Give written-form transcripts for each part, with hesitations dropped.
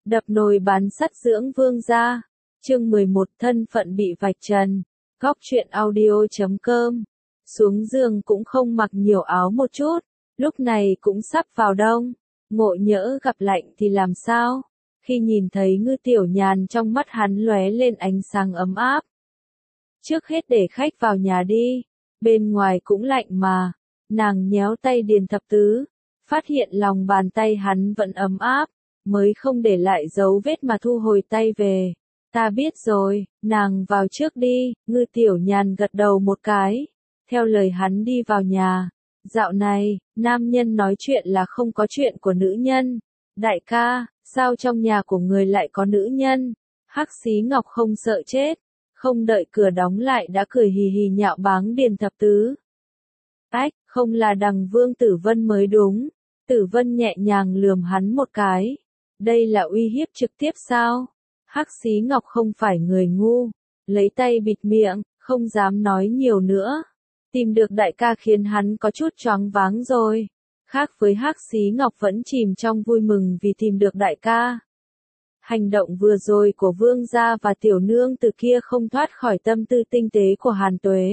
Đập nồi bán sắt dưỡng vương gia. Chương 11 thân phận bị vạch trần. Góc truyện audio.com. Xuống giường cũng không mặc nhiều áo một chút, lúc này cũng sắp vào đông. Ngộ nhỡ gặp lạnh thì làm sao? Khi nhìn thấy Ngư Tiểu Nhàn trong mắt hắn lóe lên ánh sáng ấm áp. Trước hết để khách vào nhà đi, bên ngoài cũng lạnh mà. Nàng nhéo tay Điền Thập Tứ, phát hiện lòng bàn tay hắn vẫn ấm áp, mới không để lại dấu vết mà thu hồi tay về. Ta biết rồi, nàng vào trước đi. Ngư Tiểu Nhàn gật đầu một cái, theo lời hắn đi vào nhà. Dạo này, nam nhân nói chuyện là không có chuyện của nữ nhân. Đại ca, sao trong nhà của người lại có nữ nhân? Hắc Xí Ngọc không sợ chết, không đợi cửa đóng lại đã cười hì hì nhạo báng Điền Thập Tứ. Ách, không là đằng Vương Tử Vân mới đúng. Tử Vân nhẹ nhàng lườm hắn một cái. Đây là uy hiếp trực tiếp sao? Hắc Xí Ngọc không phải người ngu, lấy tay bịt miệng, không dám nói nhiều nữa. Tìm được đại ca khiến hắn có chút choáng váng rồi. Khác với Hắc Xí Ngọc vẫn chìm trong vui mừng vì tìm được đại ca. Hành động vừa rồi của Vương gia và tiểu nương từ kia không thoát khỏi tâm tư tinh tế của Hàn Tuế.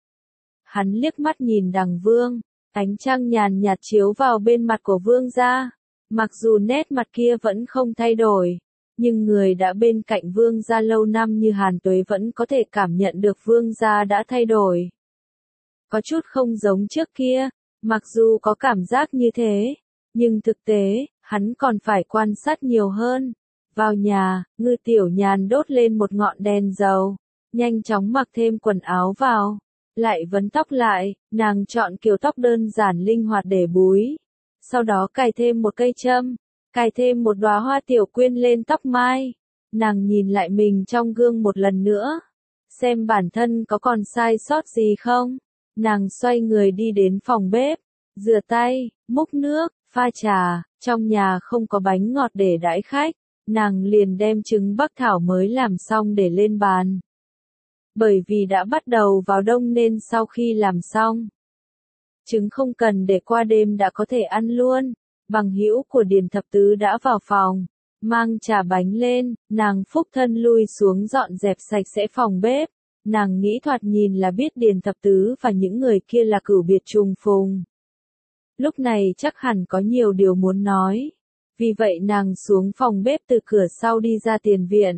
Hắn liếc mắt nhìn đằng Vương, ánh trăng nhàn nhạt chiếu vào bên mặt của Vương gia. Mặc dù nét mặt kia vẫn không thay đổi, nhưng người đã bên cạnh Vương gia lâu năm như Hàn Tuế vẫn có thể cảm nhận được Vương gia đã thay đổi. Có chút không giống trước kia, mặc dù có cảm giác như thế, nhưng thực tế, hắn còn phải quan sát nhiều hơn. Vào nhà, Ngư Tiểu Nhàn đốt lên một ngọn đèn dầu, nhanh chóng mặc thêm quần áo vào, lại vấn tóc lại, nàng chọn kiểu tóc đơn giản linh hoạt để búi. Sau đó cài thêm một cây châm, cài thêm một đóa hoa tiểu quyên lên tóc mai. Nàng nhìn lại mình trong gương một lần nữa, xem bản thân có còn sai sót gì không. Nàng xoay người đi đến phòng bếp, rửa tay, múc nước, pha trà. Trong nhà không có bánh ngọt để đãi khách, nàng liền đem trứng Bắc Thảo mới làm xong để lên bàn. Bởi vì đã bắt đầu vào đông nên sau khi làm xong, trứng không cần để qua đêm đã có thể ăn luôn. Bằng hữu của Điền Thập Tứ đã vào phòng, mang trà bánh lên, nàng phúc thân lui xuống dọn dẹp sạch sẽ phòng bếp. Nàng nghĩ thoạt nhìn là biết Điền Thập Tứ và những người kia là cửu biệt trùng phùng. Lúc này chắc hẳn có nhiều điều muốn nói. Vì vậy nàng xuống phòng bếp từ cửa sau đi ra tiền viện.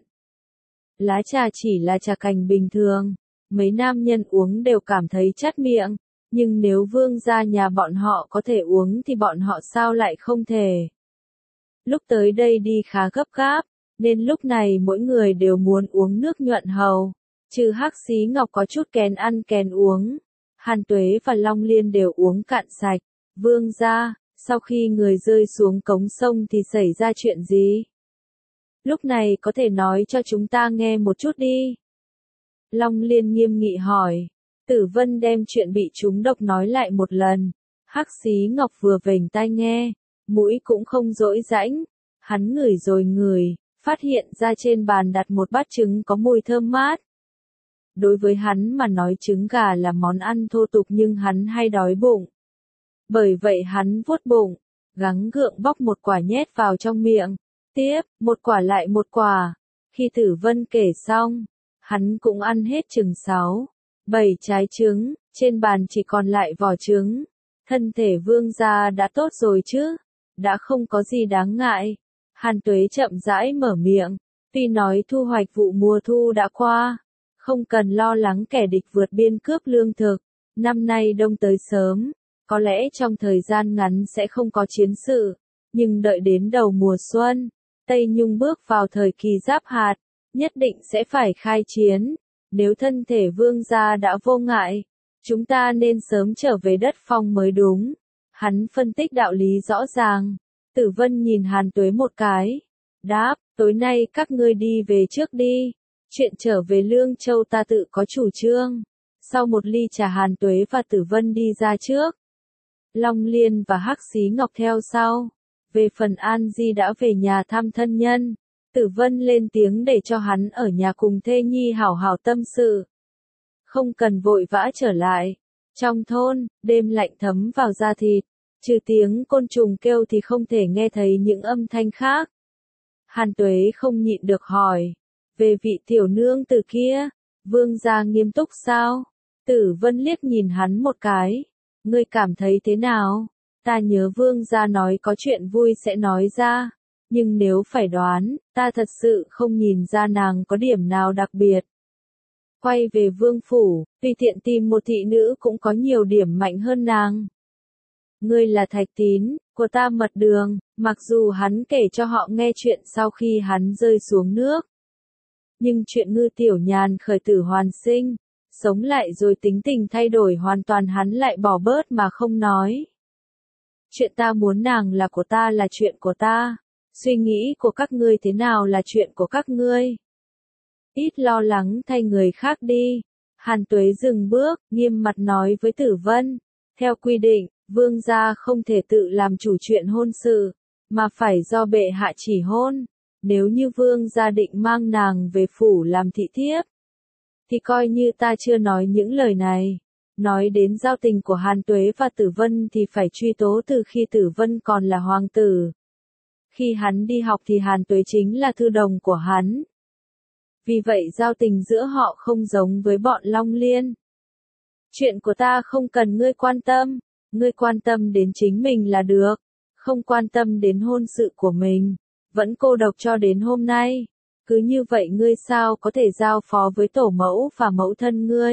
Lá trà chỉ là trà cành bình thường, mấy nam nhân uống đều cảm thấy chát miệng. Nhưng nếu Vương gia nhà bọn họ có thể uống thì bọn họ sao lại không thể. Lúc tới đây đi khá gấp gáp, nên lúc này mỗi người đều muốn uống nước nhuận hầu. Trừ Hắc Xí Ngọc có chút kén ăn kén uống, Hàn Tuế và Long Liên đều uống cạn sạch. Vương gia, sau khi người rơi xuống cống sông thì xảy ra chuyện gì? Lúc này có thể nói cho chúng ta nghe một chút đi. Long Liên nghiêm nghị hỏi. Tử Vân đem chuyện bị trúng độc nói lại một lần. Hắc Xí Ngọc vừa vểnh tai nghe, mũi cũng không dỗi rãnh. Hắn ngửi rồi ngửi, phát hiện ra trên bàn đặt một bát trứng có mùi thơm mát. Đối với hắn mà nói trứng gà là món ăn thô tục nhưng hắn hay đói bụng. Bởi vậy hắn vuốt bụng, gắng gượng bóc một quả nhét vào trong miệng. Tiếp, một quả lại một quả. Khi Tử Vân kể xong, hắn cũng ăn hết chừng 6-7 trái trứng, trên bàn chỉ còn lại vỏ trứng. Thân thể Vương gia đã tốt rồi chứ, đã không có gì đáng ngại. Hàn Tuế chậm rãi mở miệng, tuy nói thu hoạch vụ mùa thu đã qua, không cần lo lắng kẻ địch vượt biên cướp lương thực. Năm nay đông tới sớm, có lẽ trong thời gian ngắn sẽ không có chiến sự, nhưng đợi đến đầu mùa xuân, Tây Nhung bước vào thời kỳ giáp hạt, nhất định sẽ phải khai chiến. Nếu thân thể Vương gia đã vô ngại, chúng ta nên sớm trở về đất phong mới đúng. Hắn phân tích đạo lý rõ ràng. Tử Vân nhìn Hàn Tuế một cái, đáp, tối nay các ngươi đi về trước đi. Chuyện trở về Lương Châu ta tự có chủ trương. Sau một ly trà Hàn Tuế và Tử Vân đi ra trước. Long Liên và Hắc Xí Ngọc theo sau. Về phần An Di đã về nhà thăm thân nhân. Tử Vân lên tiếng để cho hắn ở nhà cùng thê nhi hảo hảo tâm sự. Không cần vội vã trở lại. Trong thôn, đêm lạnh thấm vào da thịt. Trừ tiếng côn trùng kêu thì không thể nghe thấy những âm thanh khác. Hàn Tuế không nhịn được hỏi. Về vị tiểu nương tử kia, vương gia nghiêm túc sao? Tử Vân liếc nhìn hắn một cái. Ngươi cảm thấy thế nào? Ta nhớ vương gia nói có chuyện vui sẽ nói ra. Nhưng nếu phải đoán, ta thật sự không nhìn ra nàng có điểm nào đặc biệt. Quay về vương phủ, tùy tiện tìm một thị nữ cũng có nhiều điểm mạnh hơn nàng. Ngươi là Thạch Tín, của ta Mật Đường, mặc dù hắn kể cho họ nghe chuyện sau khi hắn rơi xuống nước. Nhưng chuyện Ngư Tiểu Nhàn khởi tử hoàn sinh, sống lại rồi tính tình thay đổi hoàn toàn hắn lại bỏ bớt mà không nói. Chuyện ta muốn nàng là của ta là chuyện của ta, suy nghĩ của các ngươi thế nào là chuyện của các ngươi. Ít lo lắng thay người khác đi. Hàn Tuế dừng bước, nghiêm mặt nói với Tử Vân. Theo quy định, vương gia không thể tự làm chủ chuyện hôn sự, mà phải do bệ hạ chỉ hôn. Nếu như vương gia định mang nàng về phủ làm thị thiếp, thì coi như ta chưa nói những lời này. Nói đến giao tình của Hàn Tuế và Tử Vân thì phải truy tố từ khi Tử Vân còn là hoàng tử. Khi hắn đi học thì Hàn Tuế chính là thư đồng của hắn. Vì vậy giao tình giữa họ không giống với bọn Long Liên. Chuyện của ta không cần ngươi quan tâm đến chính mình là được, không quan tâm đến hôn sự của mình, vẫn cô độc cho đến hôm nay. Cứ như vậy ngươi sao có thể giao phó với tổ mẫu và mẫu thân ngươi?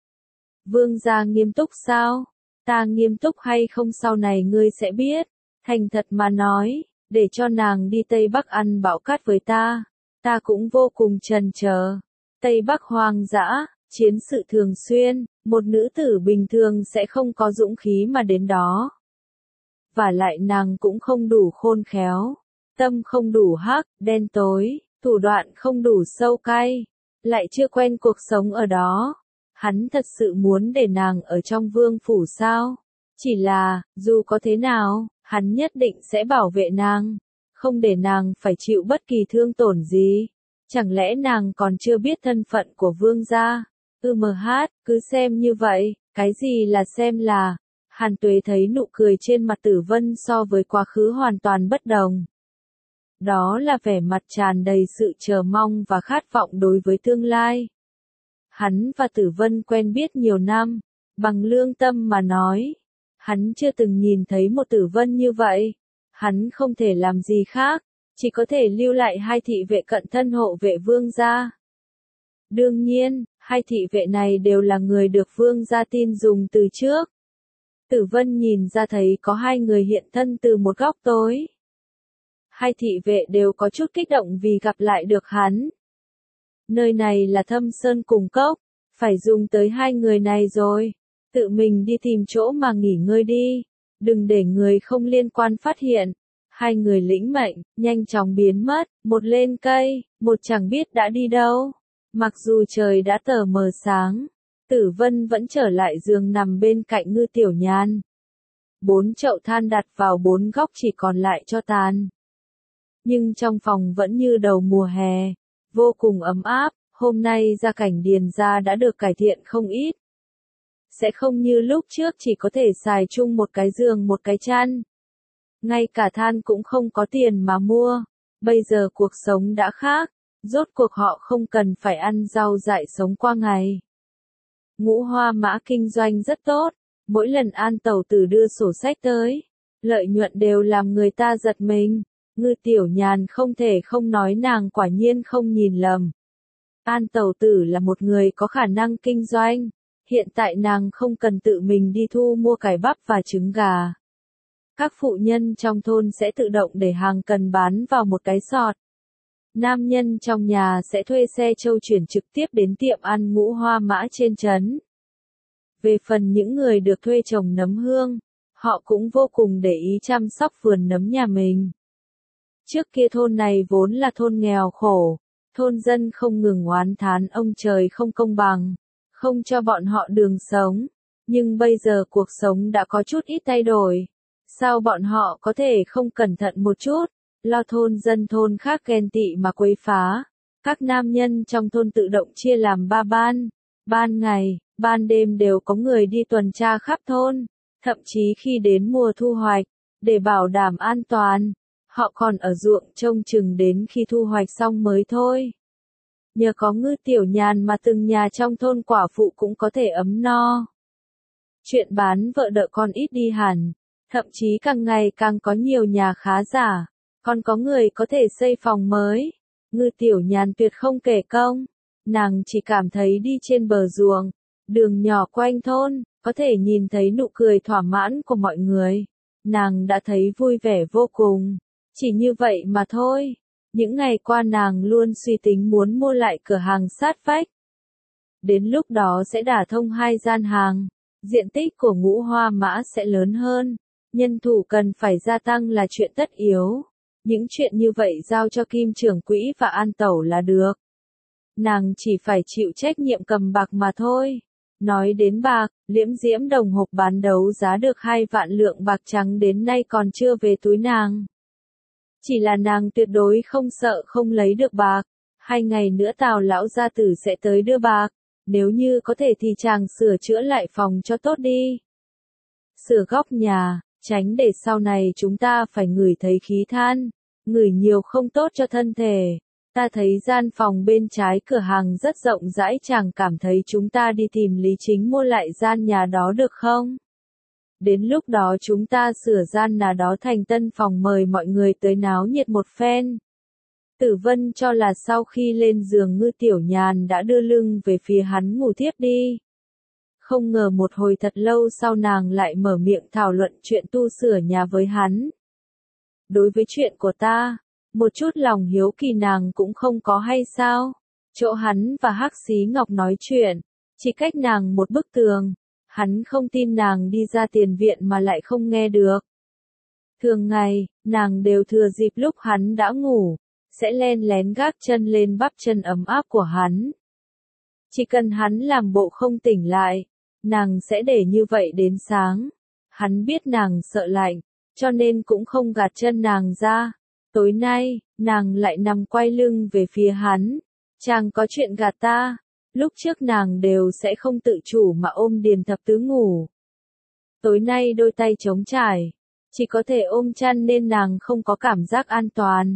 Vương gia nghiêm túc sao? Ta nghiêm túc hay không sau này ngươi sẽ biết. Thành thật mà nói, để cho nàng đi Tây Bắc ăn bão cát với ta. Ta cũng vô cùng trần chờ. Tây Bắc hoang dã, chiến sự thường xuyên, một nữ tử bình thường sẽ không có dũng khí mà đến đó. Và lại nàng cũng không đủ khôn khéo, tâm không đủ hắc, đen tối, thủ đoạn không đủ sâu cay, lại chưa quen cuộc sống ở đó. Hắn thật sự muốn để nàng ở trong vương phủ sao? Chỉ là, dù có thế nào, hắn nhất định sẽ bảo vệ nàng, không để nàng phải chịu bất kỳ thương tổn gì. Chẳng lẽ nàng còn chưa biết thân phận của vương gia? Cứ xem như vậy, cái gì là xem là. Hàn Tuế thấy nụ cười trên mặt Tử Vân so với quá khứ hoàn toàn bất đồng. Đó là vẻ mặt tràn đầy sự chờ mong và khát vọng đối với tương lai. Hắn và Tử Vân quen biết nhiều năm, bằng lương tâm mà nói. Hắn chưa từng nhìn thấy một Tử Vân như vậy. Hắn không thể làm gì khác, chỉ có thể lưu lại hai thị vệ cận thân hộ vệ vương gia. Đương nhiên, hai thị vệ này đều là người được vương gia tin dùng từ trước. Tử Vân nhìn ra thấy có hai người hiện thân từ một góc tối. Hai thị vệ đều có chút kích động vì gặp lại được hắn. Nơi này là Thâm Sơn Cùng Cốc, phải dùng tới hai người này rồi. Tự mình đi tìm chỗ mà nghỉ ngơi đi, đừng để người không liên quan phát hiện. Hai người lĩnh mệnh, nhanh chóng biến mất, một lên cây, một chẳng biết đã đi đâu. Mặc dù trời đã tờ mờ sáng, Tử Vân vẫn trở lại giường nằm bên cạnh Ngư Tiểu Nhàn. 4 chậu than đặt vào 4 góc chỉ còn lại cho tàn. Nhưng trong phòng vẫn như đầu mùa hè, vô cùng ấm áp. Hôm nay gia cảnh Điền gia đã được cải thiện không ít. Sẽ không như lúc trước chỉ có thể xài chung một cái giường một cái chăn. Ngay cả than cũng không có tiền mà mua. Bây giờ cuộc sống đã khác, rốt cuộc họ không cần phải ăn rau dại sống qua ngày. Ngũ Hoa Mã kinh doanh rất tốt, mỗi lần An Tẩu Tử đưa sổ sách tới, lợi nhuận đều làm người ta giật mình. Ngư Tiểu Nhàn không thể không nói nàng quả nhiên không nhìn lầm. An Tẩu Tử là một người có khả năng kinh doanh, hiện tại nàng không cần tự mình đi thu mua cải bắp và trứng gà. Các phụ nhân trong thôn sẽ tự động để hàng cần bán vào một cái sọt. Nam nhân trong nhà sẽ thuê xe trâu chuyển trực tiếp đến tiệm ăn Ngũ Hoa Mã trên trấn. Về phần những người được thuê trồng nấm hương, họ cũng vô cùng để ý chăm sóc vườn nấm nhà mình. Trước kia thôn này vốn là thôn nghèo khổ, thôn dân không ngừng oán thán ông trời không công bằng, không cho bọn họ đường sống. Nhưng bây giờ cuộc sống đã có chút ít thay đổi. Sao bọn họ có thể không cẩn thận một chút, lo thôn dân thôn khác ghen tị mà quấy phá? Các nam nhân trong thôn tự động chia làm 3 ban. Ban ngày, ban đêm đều có người đi tuần tra khắp thôn. Thậm chí khi đến mùa thu hoạch, để bảo đảm an toàn, Họ còn ở ruộng trông chừng đến khi thu hoạch xong mới thôi. Nhờ có Ngư Tiểu Nhàn mà từng nhà trong thôn quả phụ cũng có thể ấm no. Chuyện bán vợ đỡ con ít đi hẳn, thậm chí càng ngày càng có nhiều nhà khá giả, còn có người có thể xây phòng mới. Ngư Tiểu Nhàn tuyệt không kể công, nàng chỉ cảm thấy đi trên bờ ruộng, đường nhỏ quanh thôn, có thể nhìn thấy nụ cười thỏa mãn của mọi người. Nàng đã thấy vui vẻ vô cùng, chỉ như vậy mà thôi. Những ngày qua nàng luôn suy tính muốn mua lại cửa hàng sát vách. Đến lúc đó sẽ đả thông 2 gian hàng, diện tích của Ngũ Hoa Mã sẽ lớn hơn, nhân thủ cần phải gia tăng là chuyện tất yếu. Những chuyện như vậy giao cho Kim trưởng quỹ và An Tẩu là được. Nàng chỉ phải chịu trách nhiệm cầm bạc mà thôi. Nói đến bạc, Liễm Diễm Đồng hộp bán đấu giá được 2 vạn lượng bạc trắng đến nay còn chưa về túi nàng. Chỉ là nàng tuyệt đối không sợ không lấy được bạc. 2 ngày nữa Tào lão gia tử sẽ tới đưa bạc. Nếu như có thể thì chàng sửa chữa lại phòng cho tốt đi. Sửa góc nhà, tránh để sau này chúng ta phải ngửi thấy khí than. Ngửi nhiều không tốt cho thân thể. Ta thấy gian phòng bên trái cửa hàng rất rộng rãi, chàng cảm thấy chúng ta đi tìm Lý Chính mua lại gian nhà đó được không? Đến lúc đó chúng ta sửa gian nhà đó thành tân phòng, mời mọi người tới náo nhiệt một phen. Tử Vân cho là sau khi lên giường Ngư Tiểu Nhàn đã đưa lưng về phía hắn ngủ thiếp đi. Không ngờ một hồi thật lâu sau nàng lại mở miệng thảo luận chuyện tu sửa nhà với hắn. Đối với chuyện của ta, một chút lòng hiếu kỳ nàng cũng không có hay sao? Chỗ hắn và Hắc Xí Ngọc nói chuyện, chỉ cách nàng một bức tường. Hắn không tin nàng đi ra tiền viện mà lại không nghe được. Thường ngày, nàng đều thừa dịp lúc hắn đã ngủ, sẽ len lén gác chân lên bắp chân ấm áp của hắn. Chỉ cần hắn làm bộ không tỉnh lại, nàng sẽ để như vậy đến sáng. Hắn biết nàng sợ lạnh, cho nên cũng không gạt chân nàng ra. Tối nay, nàng lại nằm quay lưng về phía hắn. Chàng có chuyện gạt ta. Lúc trước nàng đều sẽ không tự chủ mà ôm Điền Thập Tứ ngủ. Tối nay đôi tay trống trải, chỉ có thể ôm chăn nên nàng không có cảm giác an toàn.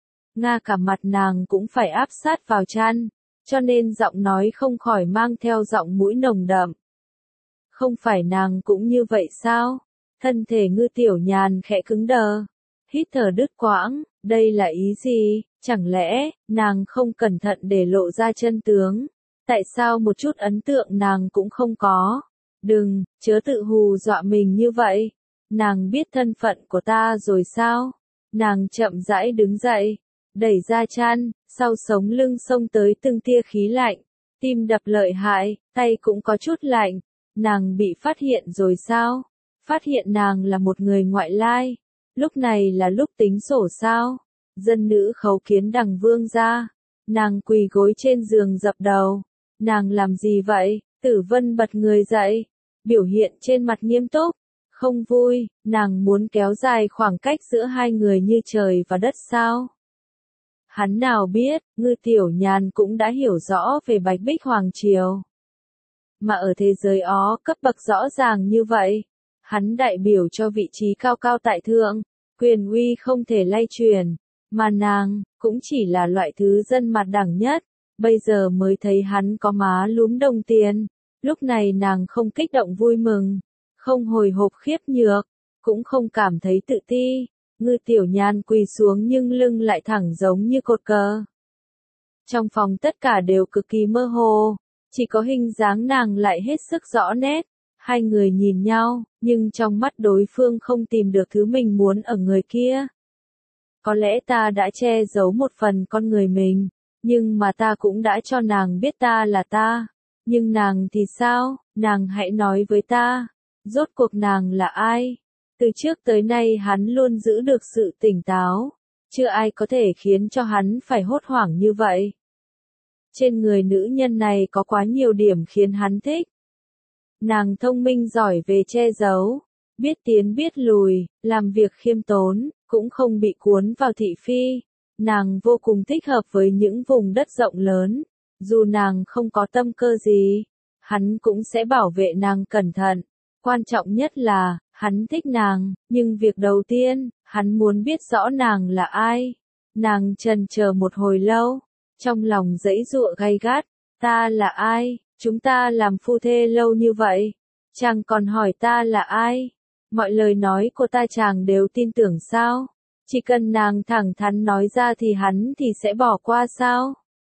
Nga cả mặt nàng cũng phải áp sát vào chăn, cho nên giọng nói không khỏi mang theo giọng mũi nồng đậm. Không phải nàng cũng như vậy sao? Thân thể Ngư Tiểu Nhàn khẽ cứng đờ, hít thở đứt quãng, đây là ý gì? Chẳng lẽ, nàng không cẩn thận để lộ ra chân tướng? Tại sao một chút ấn tượng nàng cũng không có? Đừng, chớ tự hù dọa mình như vậy. Nàng biết thân phận của ta rồi sao? Nàng chậm rãi đứng dậy, đẩy ra chăn, sau sống lưng xông tới từng tia khí lạnh. Tim đập lợi hại, tay cũng có chút lạnh. Nàng bị phát hiện rồi sao? Phát hiện nàng là một người ngoại lai. Lúc này là lúc tính sổ sao? Dân nữ khấu kiến đằng vương gia. Nàng quỳ gối trên giường dập đầu. Nàng làm gì vậy? Tử Vân bật người dậy, biểu hiện trên mặt nghiêm túc, không vui. Nàng muốn kéo dài khoảng cách giữa hai người như trời và đất sao? Hắn nào biết, Ngư Tiểu Nhàn cũng đã hiểu rõ về Bạch Bích Hoàng Triều. Mà ở thế giới ó cấp bậc rõ ràng như vậy, hắn đại biểu cho vị trí cao cao tại thượng, quyền uy không thể lay truyền, mà nàng cũng chỉ là loại thứ dân mặt đẳng nhất. Bây giờ mới thấy hắn có má lúm đồng tiền, lúc này nàng không kích động vui mừng, không hồi hộp khiếp nhược, cũng không cảm thấy tự ti. Ngư Tiểu Nhàn quỳ xuống nhưng lưng lại thẳng giống như cột cờ. Trong phòng tất cả đều cực kỳ mơ hồ, chỉ có hình dáng nàng lại hết sức rõ nét. Hai người nhìn nhau, nhưng trong mắt đối phương không tìm được thứ mình muốn ở người kia. Có lẽ ta đã che giấu một phần con người mình, nhưng mà ta cũng đã cho nàng biết ta là ta. Nhưng nàng thì sao? Nàng hãy nói với ta, rốt cuộc nàng là ai? Từ trước tới nay hắn luôn giữ được sự tỉnh táo, chưa ai có thể khiến cho hắn phải hốt hoảng như vậy. Trên người nữ nhân này có quá nhiều điểm khiến hắn thích. Nàng thông minh giỏi về che giấu, biết tiến biết lùi, làm việc khiêm tốn, cũng không bị cuốn vào thị phi. Nàng vô cùng thích hợp với những vùng đất rộng lớn, dù nàng không có tâm cơ gì, hắn cũng sẽ bảo vệ nàng cẩn thận. Quan trọng nhất là, hắn thích nàng, nhưng việc đầu tiên, Hắn muốn biết rõ nàng là ai. Nàng chần chờ một hồi lâu, trong lòng giãy giụa gay gắt, ta là ai, chúng ta làm phu thê lâu như vậy, chàng còn hỏi ta là ai, mọi lời nói của ta chàng đều tin tưởng sao, chỉ cần nàng thẳng thắn nói ra thì hắn thì sẽ bỏ qua sao?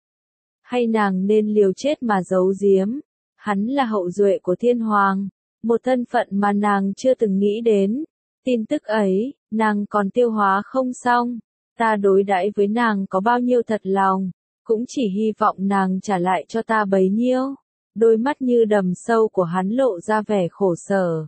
Hay nàng nên liều chết mà giấu giếm, hắn là hậu duệ của thiên hoàng, một thân phận mà nàng chưa từng nghĩ đến, tin tức ấy, nàng còn tiêu hóa không xong. Ta đối đãi với nàng có bao nhiêu thật lòng, cũng chỉ hy vọng nàng trả lại cho ta bấy nhiêu. Đôi mắt như đầm sâu của hắn lộ ra vẻ khổ sở.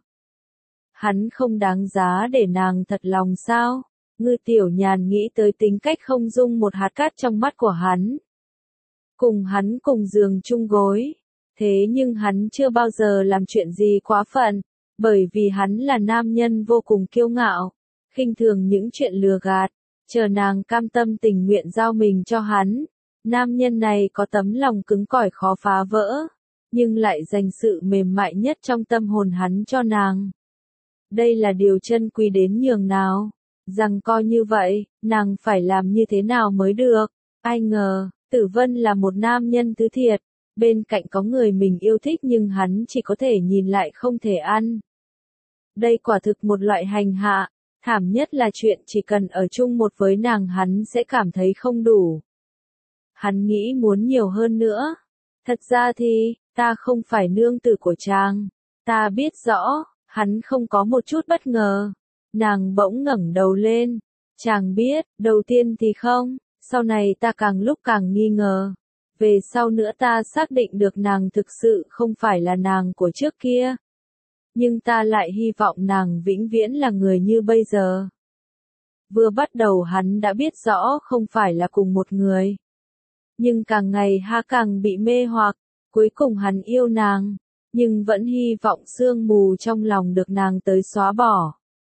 Hắn không đáng giá để nàng thật lòng sao? Ngư Tiểu Nhàn nghĩ tới tính cách không dung một hạt cát trong mắt của hắn. Cùng hắn cùng giường chung gối. Thế nhưng hắn chưa bao giờ làm chuyện gì quá phận, bởi vì hắn là nam nhân vô cùng kiêu ngạo, khinh thường những chuyện lừa gạt. Chờ nàng cam tâm tình nguyện giao mình cho hắn, nam nhân này có tấm lòng cứng cỏi khó phá vỡ, nhưng lại dành sự mềm mại nhất trong tâm hồn hắn cho nàng. Đây là điều chân quý đến nhường nào, rằng coi như vậy, nàng phải làm như thế nào mới được, ai ngờ, Tử Vân là một nam nhân thứ thiệt, bên cạnh có người mình yêu thích nhưng hắn chỉ có thể nhìn lại không thể ăn. Đây quả thực một loại hành hạ. Thảm nhất là chuyện chỉ cần ở chung một với nàng hắn sẽ cảm thấy không đủ. Hắn nghĩ muốn nhiều hơn nữa. Thật ra thì, ta không phải nương tử của chàng. Ta biết rõ, hắn không có một chút bất ngờ. Nàng bỗng ngẩng đầu lên. Chàng biết, đầu tiên thì không, sau này ta càng lúc càng nghi ngờ. Về sau nữa ta xác định được nàng thực sự không phải là nàng của trước kia. Nhưng ta lại hy vọng nàng vĩnh viễn là người như bây giờ. Vừa bắt đầu hắn đã biết rõ không phải là cùng một người. Nhưng càng ngày càng bị mê hoặc, cuối cùng hắn yêu nàng, nhưng vẫn hy vọng sương mù trong lòng được nàng tới xóa bỏ.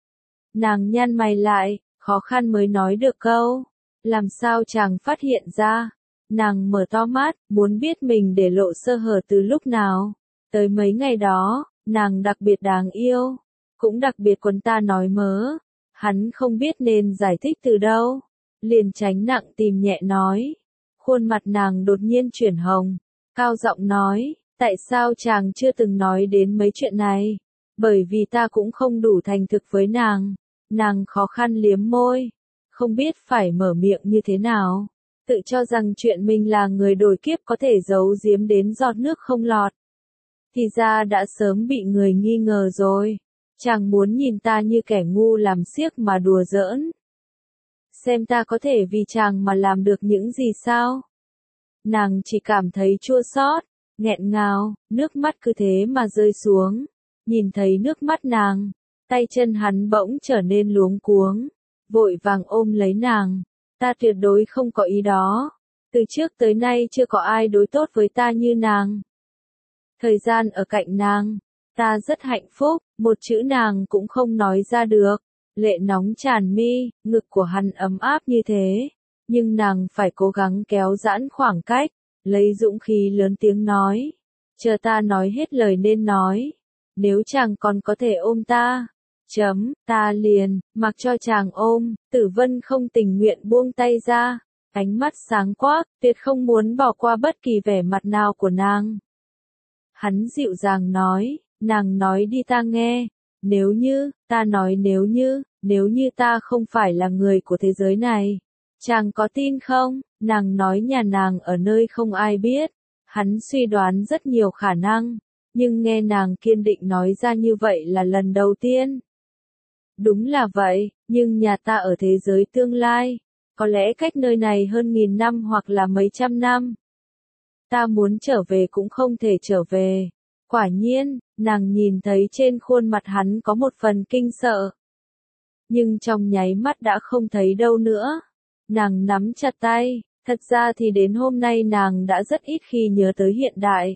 Nàng nhăn mày lại, khó khăn mới nói được câu, làm sao chàng phát hiện ra. Nàng mở to mắt, muốn biết mình để lộ sơ hở từ lúc nào. Tới mấy ngày đó, nàng đặc biệt đáng yêu, cũng đặc biệt quấn ta nói mớ. Hắn không biết nên giải thích từ đâu, liền tránh nặng tìm nhẹ nói. Khuôn mặt nàng đột nhiên chuyển hồng, cao giọng nói, tại sao chàng chưa từng nói đến mấy chuyện này? Bởi vì ta cũng không đủ thành thực với nàng. Nàng khó khăn liếm môi, không biết phải mở miệng như thế nào, tự cho rằng chuyện mình là người đổi kiếp có thể giấu giếm đến giọt nước không lọt. Thì ra đã sớm bị người nghi ngờ rồi. Chàng muốn nhìn ta như kẻ ngu làm xiếc mà đùa giỡn. Xem ta có thể vì chàng mà làm được những gì sao? Nàng chỉ cảm thấy chua xót, nghẹn ngào, nước mắt cứ thế mà rơi xuống. Nhìn thấy nước mắt nàng, tay chân hắn bỗng trở nên luống cuống, vội vàng ôm lấy nàng. Ta tuyệt đối không có ý đó. Từ trước tới nay chưa có ai đối tốt với ta như nàng. Thời gian ở cạnh nàng, ta rất hạnh phúc, một chữ nàng cũng không nói ra được. Lệ nóng tràn mi, ngực của hắn ấm áp như thế. Nhưng nàng phải cố gắng kéo giãn khoảng cách, lấy dũng khí lớn tiếng nói. Chờ ta nói hết lời nên nói. Nếu chàng còn có thể ôm ta, ta liền, mặc cho chàng ôm. Tử Vân không tình nguyện buông tay ra, ánh mắt sáng quắc, tuyệt không muốn bỏ qua bất kỳ vẻ mặt nào của nàng. Hắn dịu dàng nói, nàng nói đi ta nghe, nếu như, ta nói nếu như ta không phải là người của thế giới này, chàng có tin không? Nàng nói nhà nàng ở nơi không ai biết, hắn suy đoán rất nhiều khả năng, nhưng nghe nàng kiên định nói ra như vậy là lần đầu tiên. Đúng là vậy, nhưng nhà ta ở thế giới tương lai, có lẽ cách nơi này hơn 1000 năm hoặc là mấy trăm năm. Ta muốn trở về cũng không thể trở về. Quả nhiên, nàng nhìn thấy trên khuôn mặt hắn có một phần kinh sợ. Nhưng trong nháy mắt đã không thấy đâu nữa. Nàng nắm chặt tay, thật ra thì đến hôm nay nàng đã rất ít khi nhớ tới hiện đại.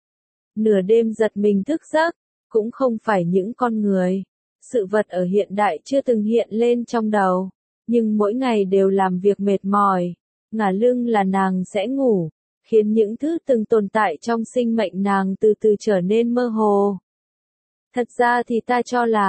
Nửa đêm giật mình thức giấc, cũng không phải những con người. Sự vật ở hiện đại chưa từng hiện lên trong đầu, nhưng mỗi ngày đều làm việc mệt mỏi, ngả lưng là nàng sẽ ngủ, khiến những thứ từng tồn tại trong sinh mệnh nàng từ từ trở nên mơ hồ. Thật ra thì ta cho là,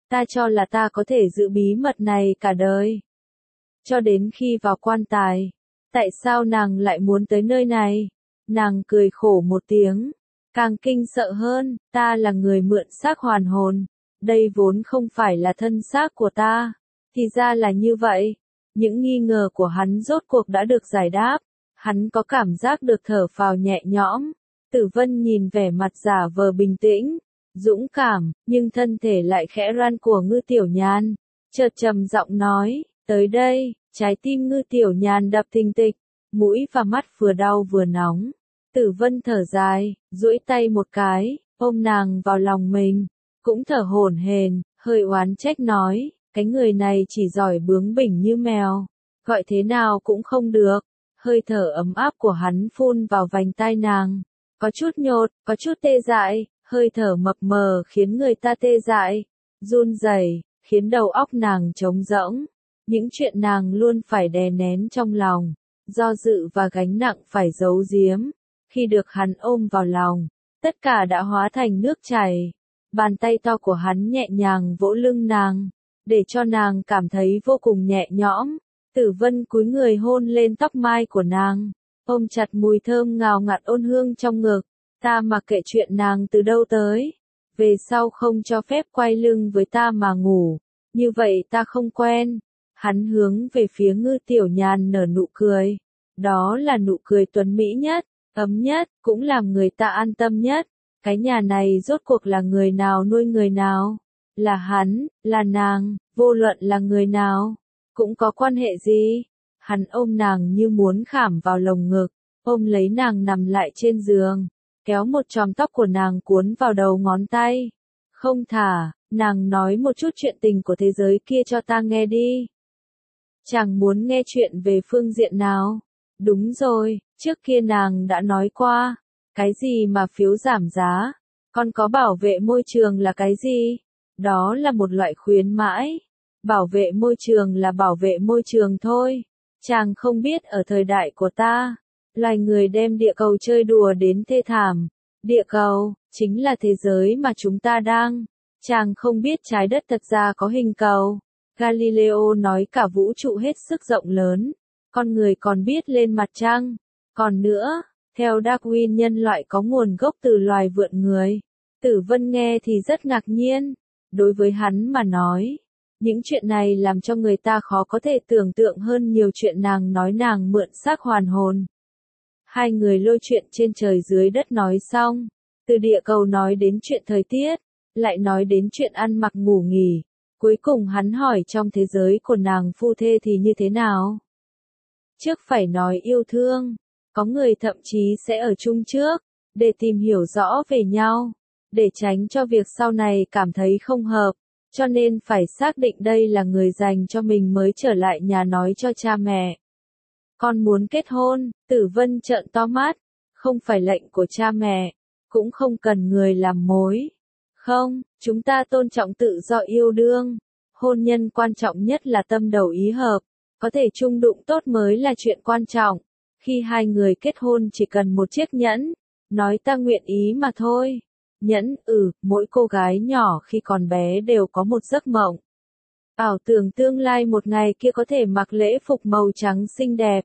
Ta cho là ta có thể giữ bí mật này cả đời. Cho đến khi vào quan tài. Tại sao nàng lại muốn tới nơi này? Nàng cười khổ một tiếng. Càng kinh sợ hơn, ta là người mượn xác hoàn hồn. Đây vốn không phải là thân xác của ta. Thì ra là như vậy. Những nghi ngờ của hắn rốt cuộc đã được giải đáp. Hắn có cảm giác được thở phào nhẹ nhõm. Tử Vân nhìn vẻ mặt giả vờ bình tĩnh, dũng cảm, nhưng thân thể lại khẽ run của Ngư Tiểu Nhàn. Chợt trầm giọng nói, tới đây, trái tim Ngư Tiểu Nhàn đập thình thịch, mũi và mắt vừa đau vừa nóng. Tử Vân thở dài, duỗi tay một cái, ôm nàng vào lòng mình, cũng thở hổn hển, hơi oán trách nói, cái người này chỉ giỏi bướng bỉnh như mèo, gọi thế nào cũng không được. Hơi thở ấm áp của hắn phun vào vành tai nàng, có chút nhột, có chút tê dại, hơi thở mập mờ khiến người ta tê dại, run rẩy, khiến đầu óc nàng trống rỗng. Những chuyện nàng luôn phải đè nén trong lòng, do dự và gánh nặng phải giấu giếm. Khi được hắn ôm vào lòng, tất cả đã hóa thành nước chảy. Bàn tay to của hắn nhẹ nhàng vỗ lưng nàng, để cho nàng cảm thấy vô cùng nhẹ nhõm. Tử Vân cúi người hôn lên tóc mai của nàng, ôm chặt mùi thơm ngào ngạt ôn hương trong ngực. Ta mặc kệ chuyện nàng từ đâu tới, về sau không cho phép quay lưng với ta mà ngủ, như vậy ta không quen. Hắn hướng về phía Ngư Tiểu Nhàn nở nụ cười, đó là nụ cười tuấn mỹ nhất, ấm nhất, cũng làm người ta an tâm nhất. Cái nhà này rốt cuộc là người nào nuôi người nào? Là hắn, là nàng, vô luận là người nào, cũng có quan hệ gì? Hắn ôm nàng như muốn khảm vào lồng ngực, ôm lấy nàng nằm lại trên giường, kéo một chòm tóc của nàng cuốn vào đầu ngón tay. Không thả, nàng nói một chút chuyện tình của thế giới kia cho ta nghe đi. Chàng muốn nghe chuyện về phương diện nào? Đúng rồi, trước kia nàng đã nói qua. Cái gì mà phiếu giảm giá? Còn có bảo vệ môi trường là cái gì? Đó là một loại khuyến mãi. Bảo vệ môi trường là bảo vệ môi trường thôi. Chàng không biết ở thời đại của ta, loài người đem địa cầu chơi đùa đến thê thảm. Địa cầu, chính là thế giới mà chúng ta đang. Chàng không biết trái đất thật ra có hình cầu. Galileo nói cả vũ trụ hết sức rộng lớn. Con người còn biết lên mặt trăng. Còn nữa, theo Darwin nhân loại có nguồn gốc từ loài vượn người. Tử Vân nghe thì rất ngạc nhiên. Đối với hắn mà nói, những chuyện này làm cho người ta khó có thể tưởng tượng hơn nhiều chuyện nàng nói nàng mượn xác hoàn hồn. Hai người lôi chuyện trên trời dưới đất nói xong, từ địa cầu nói đến chuyện thời tiết, lại nói đến chuyện ăn mặc ngủ nghỉ. Cuối cùng hắn hỏi trong thế giới của nàng phu thê thì như thế nào? Trước phải nói yêu thương, có người thậm chí sẽ ở chung trước, để tìm hiểu rõ về nhau, để tránh cho việc sau này cảm thấy không hợp, cho nên phải xác định đây là người dành cho mình mới trở lại nhà nói cho cha mẹ. Con muốn kết hôn, Tử Vân trợn to mắt, không phải lệnh của cha mẹ, cũng không cần người làm mối. Không, chúng ta tôn trọng tự do yêu đương, hôn nhân quan trọng nhất là tâm đầu ý hợp, có thể chung đụng tốt mới là chuyện quan trọng. Khi hai người kết hôn chỉ cần một chiếc nhẫn, nói ta nguyện ý mà thôi. Nhẫn, mỗi cô gái nhỏ khi còn bé đều có một giấc mộng. Ảo tưởng tương lai một ngày kia có thể mặc lễ phục màu trắng xinh đẹp.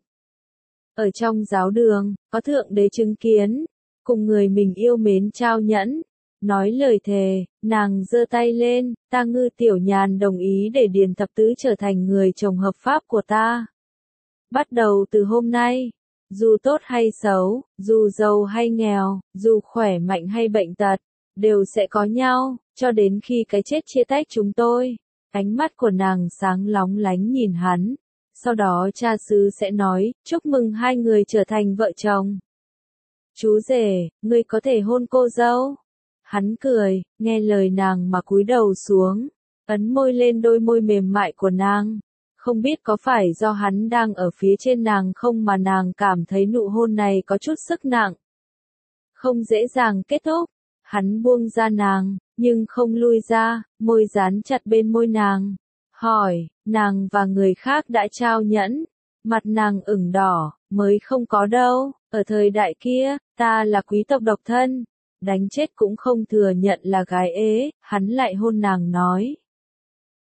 Ở trong giáo đường, có thượng đế chứng kiến, cùng người mình yêu mến trao nhẫn, nói lời thề, nàng giơ tay lên, ta Ngư Tiểu Nhàn đồng ý để Điền Thập Tứ trở thành người chồng hợp pháp của ta. Bắt đầu từ hôm nay, dù tốt hay xấu, dù giàu hay nghèo, dù khỏe mạnh hay bệnh tật, đều sẽ có nhau, cho đến khi cái chết chia tách chúng tôi. Ánh mắt của nàng sáng lóng lánh nhìn hắn. Sau đó cha xứ sẽ nói, chúc mừng hai người trở thành vợ chồng. Chú rể, ngươi có thể hôn cô dâu. Hắn cười, nghe lời nàng mà cúi đầu xuống, ấn môi lên đôi môi mềm mại của nàng. Không biết có phải do hắn đang ở phía trên nàng không mà nàng cảm thấy nụ hôn này có chút sức nặng. Không dễ dàng kết thúc. Hắn buông ra nàng, nhưng không lui ra, môi dán chặt bên môi nàng. Hỏi, nàng và người khác đã trao nhẫn. Mặt nàng ửng đỏ, mới không có đâu. Ở thời đại kia, ta là quý tộc độc thân. Đánh chết cũng không thừa nhận là gái ế, hắn lại hôn nàng nói.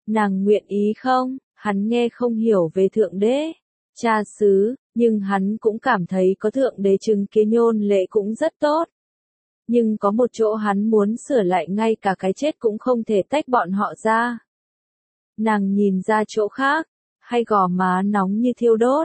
Nàng nguyện ý không? Hắn nghe không hiểu về thượng đế, cha xứ, nhưng hắn cũng cảm thấy có thượng đế chứng kiến nhôn lệ cũng rất tốt. Nhưng có một chỗ hắn muốn sửa lại, ngay cả cái chết cũng không thể tách bọn họ ra. Nàng nhìn ra chỗ khác, hay gò má nóng như thiêu đốt.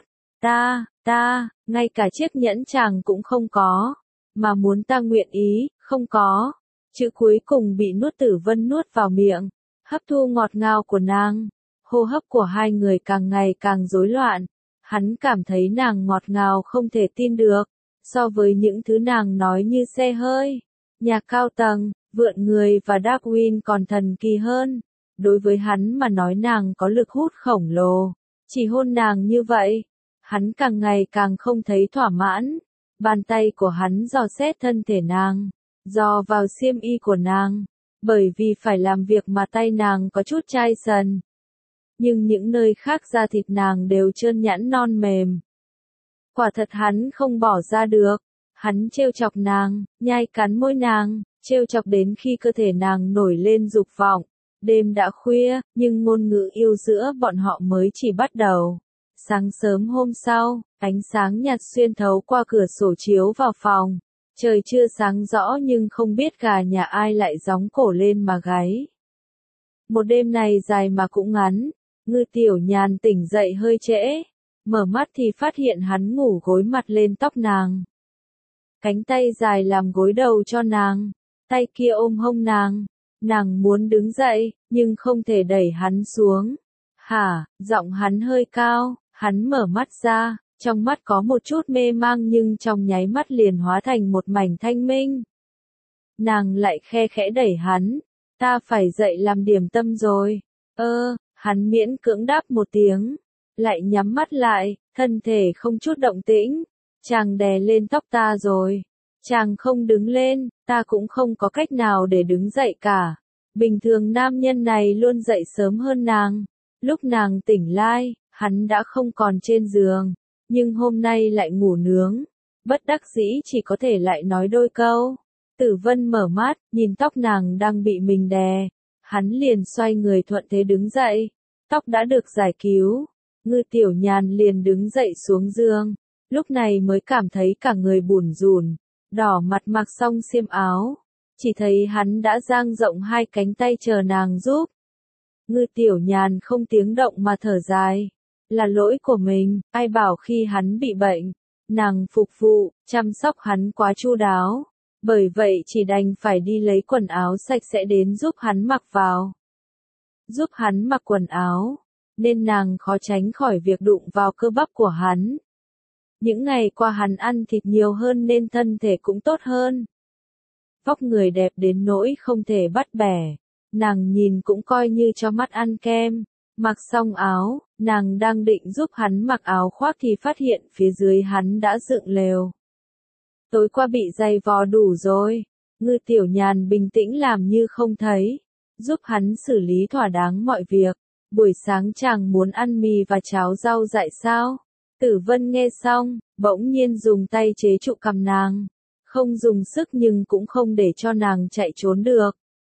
Ta, ngay cả chiếc nhẫn chàng cũng không có, mà muốn ta nguyện ý, không có. Chữ cuối cùng bị Nuốt Tử Vân nuốt vào miệng, hấp thu ngọt ngào của nàng. Hô hấp của hai người càng ngày càng rối loạn. Hắn cảm thấy nàng ngọt ngào không thể tin được, so với những thứ nàng nói như xe hơi, nhạc cao tầng, vượn người và Darwin còn thần kỳ hơn. Đối với hắn mà nói nàng có lực hút khổng lồ, chỉ hôn nàng như vậy, hắn càng ngày càng không thấy thỏa mãn. Bàn tay của hắn dò xét thân thể nàng, dò vào xiêm y của nàng, bởi vì phải làm việc mà tay nàng có chút chai sần. Nhưng những nơi khác da thịt nàng đều trơn nhẵn non mềm. Quả thật hắn không bỏ ra được. Hắn trêu chọc nàng, nhai cắn môi nàng, trêu chọc đến khi cơ thể nàng nổi lên dục vọng. Đêm đã khuya, nhưng ngôn ngữ yêu giữa bọn họ mới chỉ bắt đầu. Sáng sớm hôm sau, ánh sáng nhạt xuyên thấu qua cửa sổ chiếu vào phòng. Trời chưa sáng rõ nhưng không biết gà nhà ai lại gióng cổ lên mà gáy. Một đêm này dài mà cũng ngắn. Ngư Tiểu Nhàn tỉnh dậy hơi trễ, mở mắt thì phát hiện hắn ngủ gối mặt lên tóc nàng. Cánh tay dài làm gối đầu cho nàng, tay kia ôm hông nàng. Nàng muốn đứng dậy, nhưng không thể đẩy hắn xuống. Hả, giọng hắn hơi cao, hắn mở mắt ra, trong mắt có một chút mê mang nhưng trong nháy mắt liền hóa thành một mảnh thanh minh. Nàng lại khe khẽ đẩy hắn, ta phải dậy làm điểm tâm rồi. Hắn miễn cưỡng đáp một tiếng, lại nhắm mắt lại, thân thể không chút động tĩnh. Chàng đè lên tóc ta rồi. Chàng không đứng lên, ta cũng không có cách nào để đứng dậy cả. Bình thường nam nhân này luôn dậy sớm hơn nàng. Lúc nàng tỉnh lại, hắn đã không còn trên giường, nhưng hôm nay lại ngủ nướng. Bất đắc dĩ chỉ có thể lại nói đôi câu. Tử Vân mở mắt, nhìn tóc nàng đang bị mình đè. Hắn liền xoay người thuận thế đứng dậy. Tóc đã được giải cứu. Ngư Tiểu Nhàn liền đứng dậy xuống giường. Lúc này mới cảm thấy cả người bủn rủn, đỏ mặt mặc xong xiêm áo. Chỉ thấy hắn đã dang rộng hai cánh tay chờ nàng giúp. Ngư Tiểu Nhàn không tiếng động mà thở dài. Là lỗi của mình, ai bảo khi hắn bị bệnh, nàng phục vụ, chăm sóc hắn quá chu đáo. Bởi vậy chỉ đành phải đi lấy quần áo sạch sẽ đến giúp hắn mặc vào. Giúp hắn mặc quần áo, nên nàng khó tránh khỏi việc đụng vào cơ bắp của hắn. Những ngày qua hắn ăn thịt nhiều hơn nên thân thể cũng tốt hơn. Vóc người đẹp đến nỗi không thể bắt bẻ, nàng nhìn cũng coi như cho mắt ăn kem. Mặc xong áo, nàng đang định giúp hắn mặc áo khoác thì phát hiện phía dưới hắn đã dựng lều. Tối qua bị giày vò đủ rồi. Ngư Tiểu Nhàn bình tĩnh làm như không thấy, giúp hắn xử lý thỏa đáng mọi việc. Buổi sáng chàng muốn ăn mì và cháo rau dại sao? Tử Vân nghe xong, bỗng nhiên dùng tay chế trụ cằm nàng. Không dùng sức nhưng cũng không để cho nàng chạy trốn được.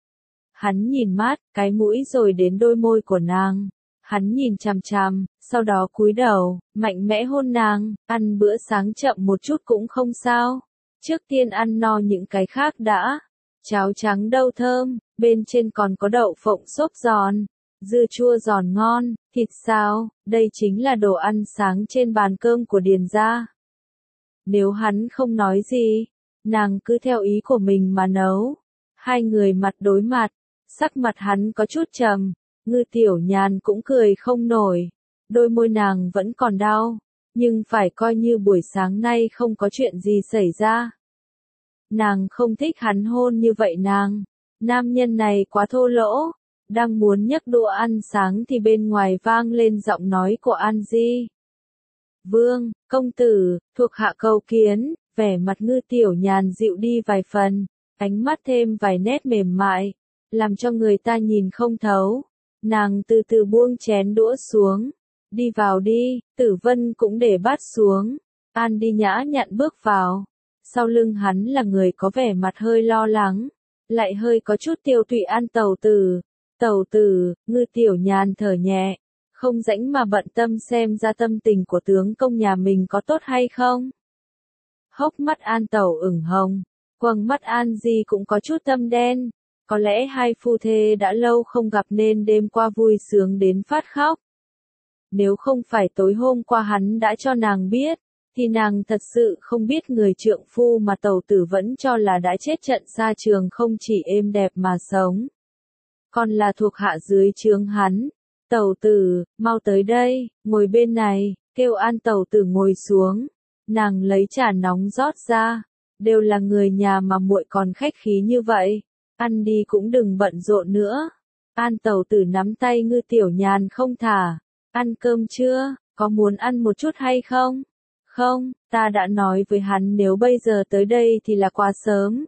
Hắn nhìn mát, cái mũi rồi đến đôi môi của nàng. Hắn nhìn chằm chằm, sau đó cúi đầu, mạnh mẽ hôn nàng. Ăn bữa sáng chậm một chút cũng không sao. Trước tiên ăn no những cái khác đã. Cháo trắng đâu thơm, bên trên còn có đậu phộng xốp giòn, dưa chua giòn ngon, thịt xào, đây chính là đồ ăn sáng trên bàn cơm của Điền gia. Nếu hắn không nói gì, nàng cứ theo ý của mình mà nấu. Hai người mặt đối mặt, sắc mặt hắn có chút trầm, Ngư Tiểu Nhàn cũng cười không nổi. Đôi môi nàng vẫn còn đau, nhưng phải coi như buổi sáng nay không có chuyện gì xảy ra. Nàng không thích hắn hôn như vậy nàng. Nam nhân này quá thô lỗ. Đang muốn nhấc đũa ăn sáng thì bên ngoài vang lên giọng nói của An Di. Vương, công tử, thuộc hạ cầu kiến. Vẻ mặt Ngư Tiểu Nhàn dịu đi vài phần, ánh mắt thêm vài nét mềm mại, làm cho người ta nhìn không thấu. Nàng từ từ buông chén đũa xuống. Đi vào đi. Tử Vân cũng để bát xuống. An Đi nhã nhặn bước vào. Sau lưng hắn là người có vẻ mặt hơi lo lắng, lại hơi có chút tiêu tụy An Tẩu Tử. Tẩu tử, Ngư Tiểu Nhàn thở nhẹ, không rảnh mà bận tâm xem ra tâm tình của tướng công nhà mình có tốt hay không. Hốc mắt An Tẩu ửng hồng, quầng mắt An Di cũng có chút tâm đen, có lẽ hai phu thê đã lâu không gặp nên đêm qua vui sướng đến phát khóc. Nếu không phải tối hôm qua hắn đã cho nàng biết, thì nàng thật sự không biết người trượng phu mà tẩu tử vẫn cho là đã chết trận xa trường không chỉ êm đẹp mà sống, còn là thuộc hạ dưới trướng hắn. Tẩu tử, mau tới đây, ngồi bên này, kêu An tẩu tử ngồi xuống. Nàng lấy trà nóng rót ra, đều là người nhà mà muội còn khách khí như vậy, ăn đi cũng đừng bận rộn nữa. An tẩu tử nắm tay Ngư Tiểu Nhàn không thả, ăn cơm chưa, có muốn ăn một chút hay không? Không, ta đã nói với hắn nếu bây giờ tới đây thì là quá sớm.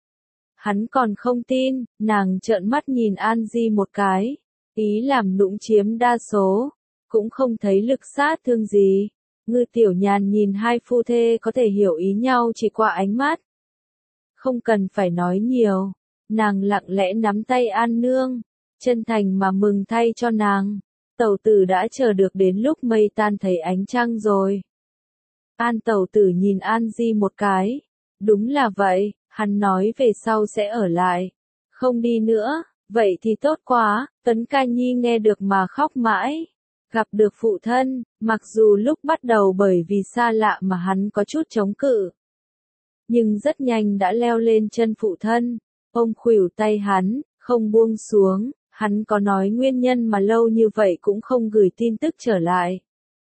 Hắn còn không tin, nàng trợn mắt nhìn An Di một cái, ý làm nũng chiếm đa số, cũng không thấy lực sát thương gì. Ngư Tiểu Nhàn nhìn hai phu thê có thể hiểu ý nhau chỉ qua ánh mắt. Không cần phải nói nhiều, nàng lặng lẽ nắm tay An Nương, chân thành mà mừng thay cho nàng. Tẩu tử đã chờ được đến lúc mây tan thấy ánh trăng rồi. An tẩu tử nhìn An Di một cái. Đúng là vậy, hắn nói về sau sẽ ở lại. Không đi nữa, vậy thì tốt quá, Tấn Ca Nhi nghe được mà khóc mãi. Gặp được phụ thân, mặc dù lúc bắt đầu bởi vì xa lạ mà hắn có chút chống cự. Nhưng rất nhanh đã leo lên chân phụ thân, ôm khuỷu tay hắn, không buông xuống. Hắn có nói nguyên nhân mà lâu như vậy cũng không gửi tin tức trở lại.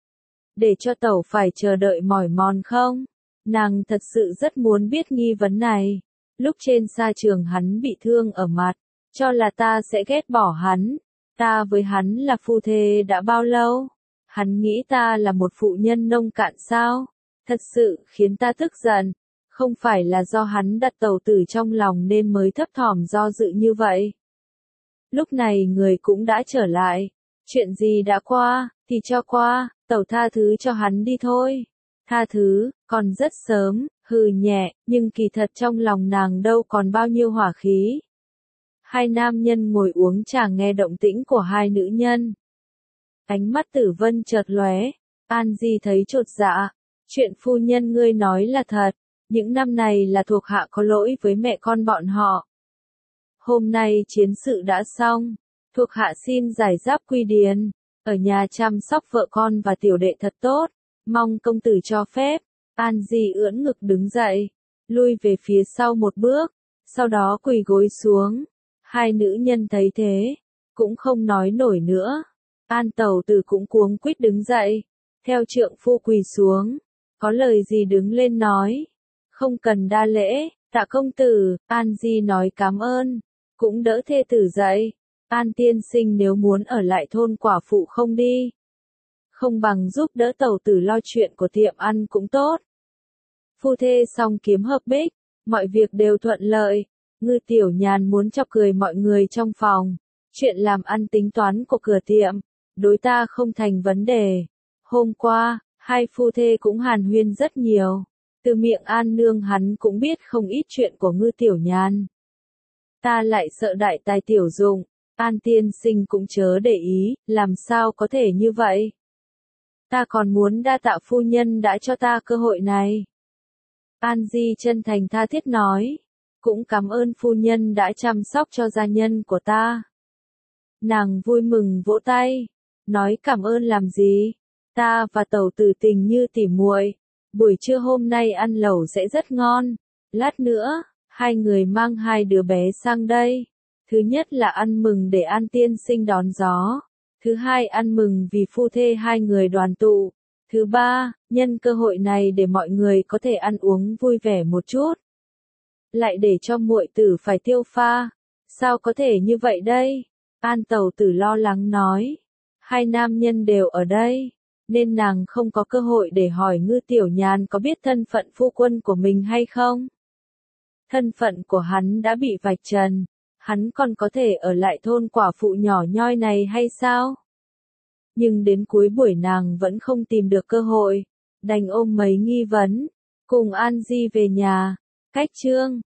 Để cho tẩu phải chờ đợi mỏi mòn không? Nàng thật sự rất muốn biết nghi vấn này. Lúc trên sa trường hắn bị thương ở mặt, cho là ta sẽ ghét bỏ hắn. Ta với hắn là phu thê đã bao lâu? Hắn nghĩ ta là một phụ nhân nông cạn sao? Thật sự khiến ta tức giận. Không phải là do hắn đặt tẩu tử trong lòng nên mới thấp thỏm do dự như vậy. Lúc này người cũng đã trở lại. Chuyện gì đã qua, thì cho qua, tẩu tha thứ cho hắn đi thôi. Tha thứ, còn rất sớm, hừ nhẹ, nhưng kỳ thật trong lòng nàng đâu còn bao nhiêu hỏa khí. Hai nam nhân ngồi uống trà nghe động tĩnh của hai nữ nhân. Ánh mắt Tử Vân chợt lóe, An Di thấy chột dạ. Chuyện phu nhân ngươi nói là thật, những năm này là thuộc hạ có lỗi với mẹ con bọn họ. Hôm nay chiến sự đã xong, thuộc hạ xin giải giáp quy điền, ở nhà chăm sóc vợ con và tiểu đệ thật tốt, mong công tử cho phép. An Di ưỡn ngực đứng dậy, lui về phía sau một bước, sau đó quỳ gối xuống. Hai nữ nhân thấy thế, cũng không nói nổi nữa. An tẩu tử cũng cuống quýt đứng dậy, theo trượng phu quỳ xuống, có lời gì đứng lên nói. Không cần đa lễ, tạ công tử, An Di nói cảm ơn, cũng đỡ thê tử dậy. An tiên sinh nếu muốn ở lại thôn quả phụ không đi, không bằng giúp đỡ tẩu tử lo chuyện của tiệm ăn cũng tốt. Phu thê song kiếm hợp bích, mọi việc đều thuận lợi. Ngư Tiểu Nhàn muốn chọc cười mọi người trong phòng. Chuyện làm ăn tính toán của cửa tiệm, đối ta không thành vấn đề. Hôm qua, hai phu thê cũng hàn huyên rất nhiều. Từ miệng An Nương hắn cũng biết không ít chuyện của Ngư Tiểu Nhàn. Ta lại sợ đại tài tiểu dụng, An tiên sinh cũng chớ để ý, làm sao có thể như vậy. Ta còn muốn đa tạ phu nhân đã cho ta cơ hội này. An Di chân thành tha thiết nói, cũng cảm ơn phu nhân đã chăm sóc cho gia nhân của ta. Nàng vui mừng vỗ tay, nói cảm ơn làm gì, ta và tẩu tử tình như tỉ muội, buổi trưa hôm nay ăn lẩu sẽ rất ngon, lát nữa, hai người mang hai đứa bé sang đây. Thứ nhất là ăn mừng để An tiên sinh đón gió, thứ hai ăn mừng vì phu thê hai người đoàn tụ, thứ ba, nhân cơ hội này để mọi người có thể ăn uống vui vẻ một chút. Lại để cho muội tử phải tiêu pha, sao có thể như vậy đây? An tẩu tử lo lắng nói, hai nam nhân đều ở đây, nên nàng không có cơ hội để hỏi Ngư Tiểu Nhàn có biết thân phận phu quân của mình hay không. Thân phận của hắn đã bị vạch trần, hắn còn có thể ở lại thôn quả phụ nhỏ nhoi này hay sao? Nhưng đến cuối buổi nàng vẫn không tìm được cơ hội, đành ôm mấy nghi vấn, cùng An Di về nhà. Cách chương